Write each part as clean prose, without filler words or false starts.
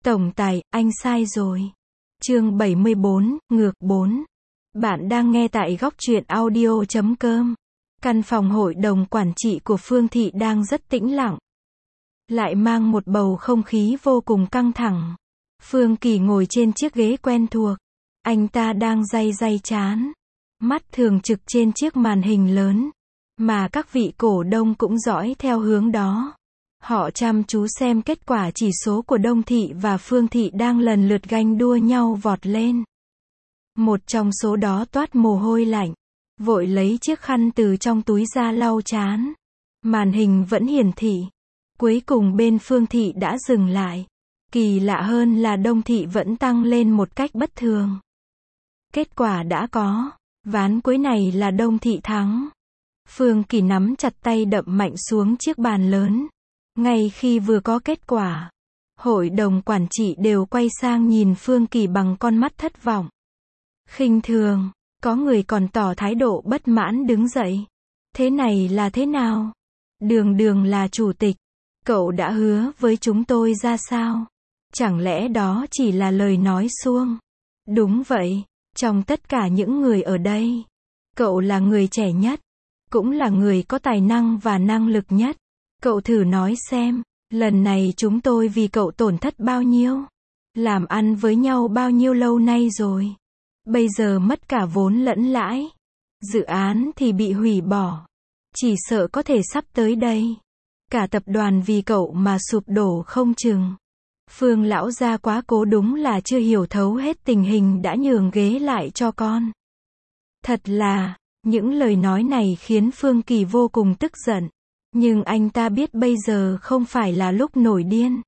Tổng tài, anh sai rồi. Chương 74, ngược 4. Bạn đang nghe tại góc truyện audio.com. Căn phòng hội đồng quản trị của Phương Thị đang rất tĩnh lặng, lại mang một bầu không khí vô cùng căng thẳng. Phương Kỳ ngồi trên chiếc ghế quen thuộc. Anh ta đang day day trán, mắt thường trực trên chiếc màn hình lớn, mà các vị cổ đông cũng dõi theo hướng đó. Họ chăm chú xem kết quả chỉ số của Đông Thị và Phương Thị đang lần lượt ganh đua nhau vọt lên. Một trong số đó toát mồ hôi lạnh, vội lấy chiếc khăn từ trong túi ra lau trán. Màn hình vẫn hiển thị. Cuối cùng bên Phương Thị đã dừng lại. Kỳ lạ hơn là Đông Thị vẫn tăng lên một cách bất thường. Kết quả đã có. Ván cuối này là Đông Thị thắng. Phương Kỳ nắm chặt tay đập mạnh xuống chiếc bàn lớn. Ngay khi vừa có kết quả, hội đồng quản trị đều quay sang nhìn Phương Kỳ bằng con mắt thất vọng, khinh thường. Có người còn tỏ thái độ bất mãn đứng dậy. Thế này là thế nào? Đường Đường là chủ tịch. Cậu đã hứa với chúng tôi ra sao? Chẳng lẽ đó chỉ là lời nói suông? Đúng vậy, trong tất cả những người ở đây, cậu là người trẻ nhất, cũng là người có tài năng và năng lực nhất. Cậu thử nói xem, lần này chúng tôi vì cậu tổn thất bao nhiêu? Làm ăn với nhau bao nhiêu lâu nay rồi? Bây giờ mất cả vốn lẫn lãi. Dự án thì bị hủy bỏ. Chỉ sợ có thể sắp tới đây, cả tập đoàn vì cậu mà sụp đổ không chừng. Phương lão gia quá cố, đúng là chưa hiểu thấu hết tình hình đã nhường ghế lại cho con. Thật là, những lời nói này khiến Phương Kỳ vô cùng tức giận. Nhưng anh ta biết bây giờ không phải là lúc nổi điên.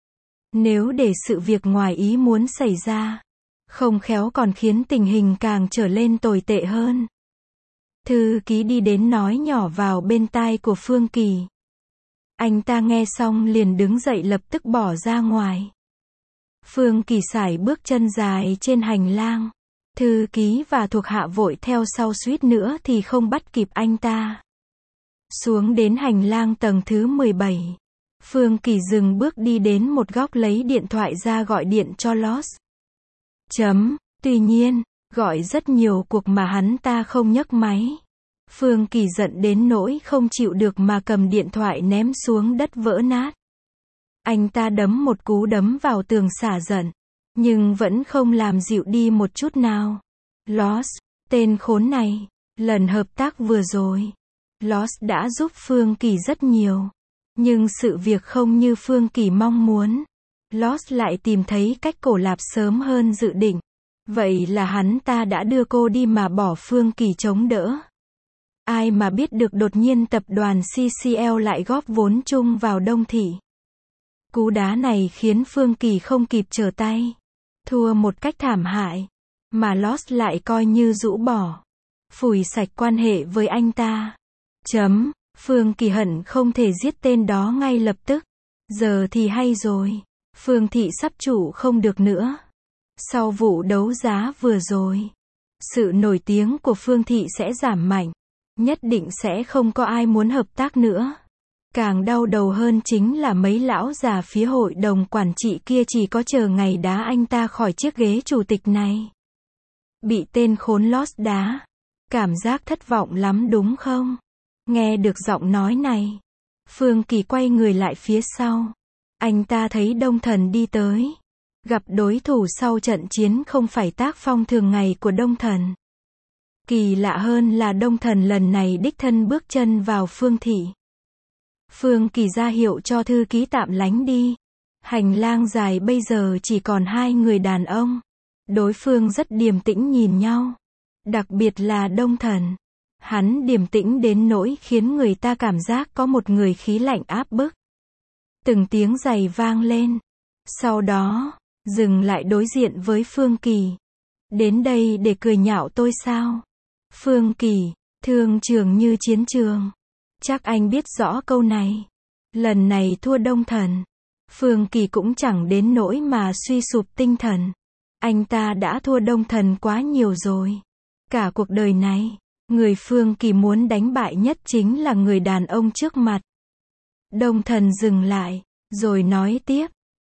Nếu để sự việc ngoài ý muốn xảy ra, không khéo còn khiến tình hình càng trở lên tồi tệ hơn. Thư ký đi đến nói nhỏ vào bên tai của Phương Kỳ. Anh ta nghe xong liền đứng dậy lập tức bỏ ra ngoài. Phương Kỳ sải bước chân dài trên hành lang. Thư ký và thuộc hạ vội theo sau suýt nữa thì không bắt kịp anh ta. Xuống đến hành lang tầng thứ 17. Phương Kỳ dừng bước đi đến một góc lấy điện thoại ra gọi điện cho Lost. Tuy nhiên, gọi rất nhiều cuộc mà hắn ta không nhấc máy. Phương Kỳ giận đến nỗi không chịu được mà cầm điện thoại ném xuống đất vỡ nát. Anh ta đấm một cú đấm vào tường xả giận, nhưng vẫn không làm dịu đi một chút nào. Lost, tên khốn này, lần hợp tác vừa rồi, Lost đã giúp Phương Kỳ rất nhiều. Nhưng sự việc không như Phương Kỳ mong muốn. Lost lại tìm thấy cách cổ lạp sớm hơn dự định. Vậy là hắn ta đã đưa cô đi mà bỏ Phương Kỳ chống đỡ. Ai mà biết được đột nhiên tập đoàn CCL lại góp vốn chung vào Đông Thị. Cú đá này khiến Phương Kỳ không kịp trở tay. Thua một cách thảm hại. Mà Lost lại coi như rũ bỏ, phủi sạch quan hệ với anh ta. Phương Kỳ hận không thể giết tên đó ngay lập tức. Giờ thì hay rồi. Phương Thị sắp trụ không được nữa. Sau vụ đấu giá vừa rồi, sự nổi tiếng của Phương Thị sẽ giảm mạnh. Nhất định sẽ không có ai muốn hợp tác nữa. Càng đau đầu hơn chính là mấy lão già phía hội đồng quản trị kia chỉ có chờ ngày đá anh ta khỏi chiếc ghế chủ tịch này. Bị tên khốn Lost đá. Cảm giác thất vọng lắm đúng không? Nghe được giọng nói này, Phương Kỳ quay người lại phía sau. Anh ta thấy Đông Thần đi tới. Gặp đối thủ sau trận chiến không phải tác phong thường ngày của Đông Thần. Kỳ lạ hơn là Đông Thần lần này đích thân bước chân vào Phương Thị. Phương Kỳ ra hiệu cho thư ký tạm lánh đi. Hành lang dài bây giờ chỉ còn hai người đàn ông. Đối phương rất điềm tĩnh nhìn nhau. Đặc biệt là Đông Thần. Hắn điềm tĩnh đến nỗi khiến người ta cảm giác có một người khí lạnh áp bức. Từng tiếng giày vang lên. Sau đó, dừng lại đối diện với Phương Kỳ. Đến đây để cười nhạo tôi sao? Phương Kỳ, thương trường như chiến trường. Chắc anh biết rõ câu này. Lần này thua Đông Thần, Phương Kỳ cũng chẳng đến nỗi mà suy sụp tinh thần. Anh ta đã thua Đông Thần quá nhiều rồi. Cả cuộc đời này, người Phương Kỳ muốn đánh bại nhất chính là người đàn ông trước mặt. Đông Thần dừng lại, rồi nói tiếp.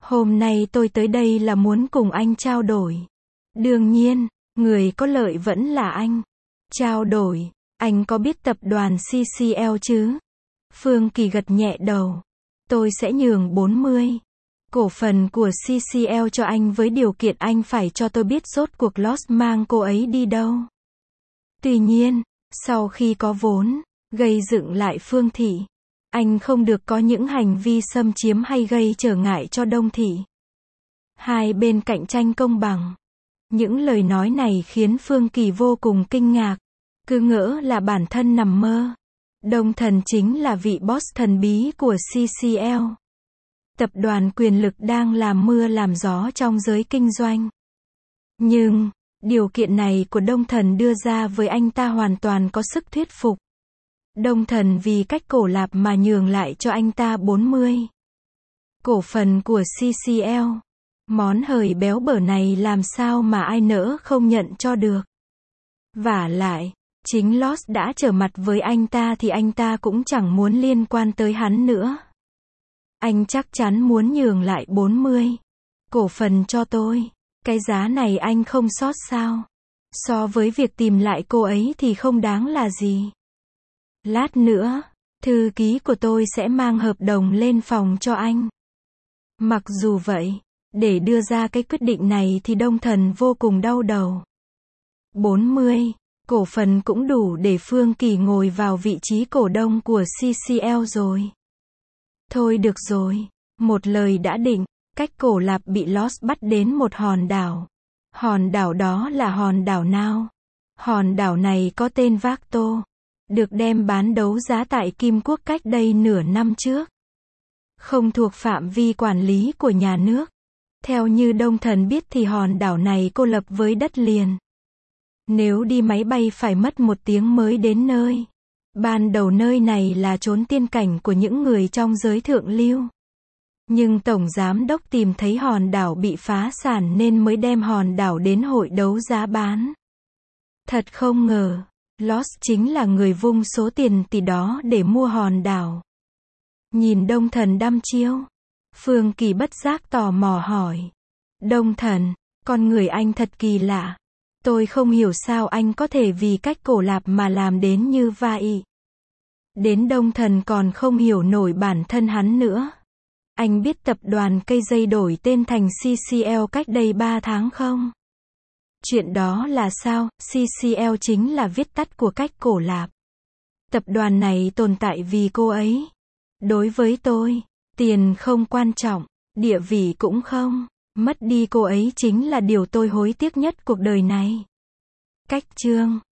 Hôm nay tôi tới đây là muốn cùng anh trao đổi. Đương nhiên, người có lợi vẫn là anh. Trao đổi, anh có biết tập đoàn CCL chứ? Phương Kỳ gật nhẹ đầu. Tôi sẽ nhường 40 cổ phần của CCL cho anh với điều kiện anh phải cho tôi biết rốt cuộc Lost mang cô ấy đi đâu. Tuy nhiên, sau khi có vốn, gây dựng lại Phương Thị, anh không được có những hành vi xâm chiếm hay gây trở ngại cho Đông Thị. Hai bên cạnh tranh công bằng. Những lời nói này khiến Phương Kỳ vô cùng kinh ngạc. Cứ ngỡ là bản thân nằm mơ. Đông Thần chính là vị boss thần bí của CCL. Tập đoàn quyền lực đang làm mưa làm gió trong giới kinh doanh. Nhưng, điều kiện này của Đông Thần đưa ra với anh ta hoàn toàn có sức thuyết phục. Đông Thần vì cách cổ lạp mà nhường lại cho anh ta 40 cổ phần của CCL. Món hời béo bở này làm sao mà ai nỡ không nhận cho được. Vả lại, chính Lost đã trở mặt với anh ta thì anh ta cũng chẳng muốn liên quan tới hắn nữa. Anh chắc chắn muốn nhường lại 40 cổ phần cho tôi. Cái giá này anh không sót sao? So với việc tìm lại cô ấy thì không đáng là gì. Lát nữa, thư ký của tôi sẽ mang hợp đồng lên phòng cho anh. Mặc dù vậy, để đưa ra cái quyết định này thì Đông Thần vô cùng đau đầu. 40 cổ phần cũng đủ để Phương Kỳ ngồi vào vị trí cổ đông của CCL rồi. Thôi được rồi, một lời đã định, cách cổ lạp bị Lost bắt đến một hòn đảo. Hòn đảo đó là hòn đảo nào? Hòn đảo này có tên Vacto, được đem bán đấu giá tại Kim Quốc cách đây nửa năm trước. Không thuộc phạm vi quản lý của nhà nước. Theo như Đông Thần biết thì hòn đảo này cô lập với đất liền. Nếu đi máy bay phải mất 1 tiếng mới đến nơi. Ban đầu nơi này là chốn tiên cảnh của những người trong giới thượng lưu. Nhưng Tổng Giám đốc tìm thấy hòn đảo bị phá sản nên mới đem hòn đảo đến hội đấu giá bán. Thật không ngờ, Lost chính là người vung số tiền tỷ đó để mua hòn đảo. Nhìn Đông Thần đăm chiêu, Phương Kỳ bất giác tò mò hỏi. Đông Thần, con người anh thật kỳ lạ. Tôi không hiểu sao anh có thể vì cách cổ lạp mà làm đến như vậy. Đến Đông Thần còn không hiểu nổi bản thân hắn nữa. Anh biết tập đoàn cây dây đổi tên thành CCL cách đây 3 tháng không? Chuyện đó là sao? CCL chính là viết tắt của cách cổ lạp. Tập đoàn này tồn tại vì cô ấy. Đối với tôi, tiền không quan trọng, địa vị cũng không. Mất đi cô ấy chính là điều tôi hối tiếc nhất cuộc đời này. Cách chương